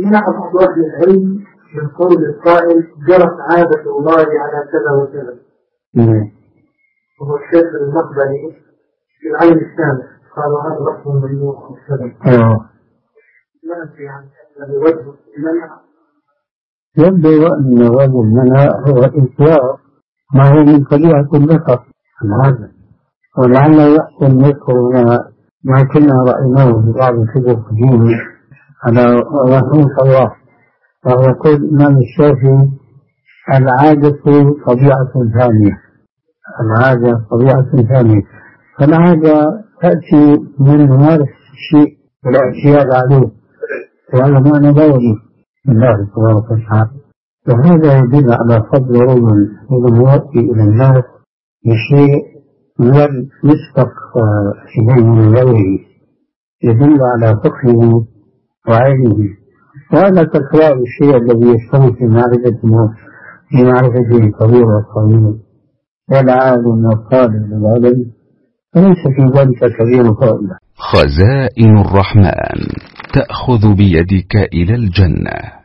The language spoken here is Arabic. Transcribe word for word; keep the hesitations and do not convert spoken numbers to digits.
منع بعض أهل العلم من قول القائل جرت عادة الله على كذا وكذا. وهو الشيخ المقبلي في العين الثالث قال هذا لفظ ممنوع السبب. ما أدري عن هذا وجه المنع. يبدو أن وجه المنع هو إنكار ما هو من طبيعة اللفظ هذا، ولعل يحسن نذكر ما كنا رأيناه في بعض الكتب القديمة على رحمه الله، وهو يقول الإمام الشافعي العادة طبيعة ثانية، العادة طبيعة ثانية، فالعادة تأتي من ممارسة الشيء والاعتياد عليه، وهذا معنى دوري الله تبارك وتعالى. وهذا يدل على فضل رجل يؤدي إلى الناس بشيء لم يسبق إليه من غيره، يدل على فقهه وعلمه، وهذا تكرار الشيء الذي يشترك في معرفته في معرفته الكبير والصغير والعالم والطالب للعلم، فليس في ذلك كبير فائدة. خزائن الرحمن تأخذ بيدك إلى الجنة.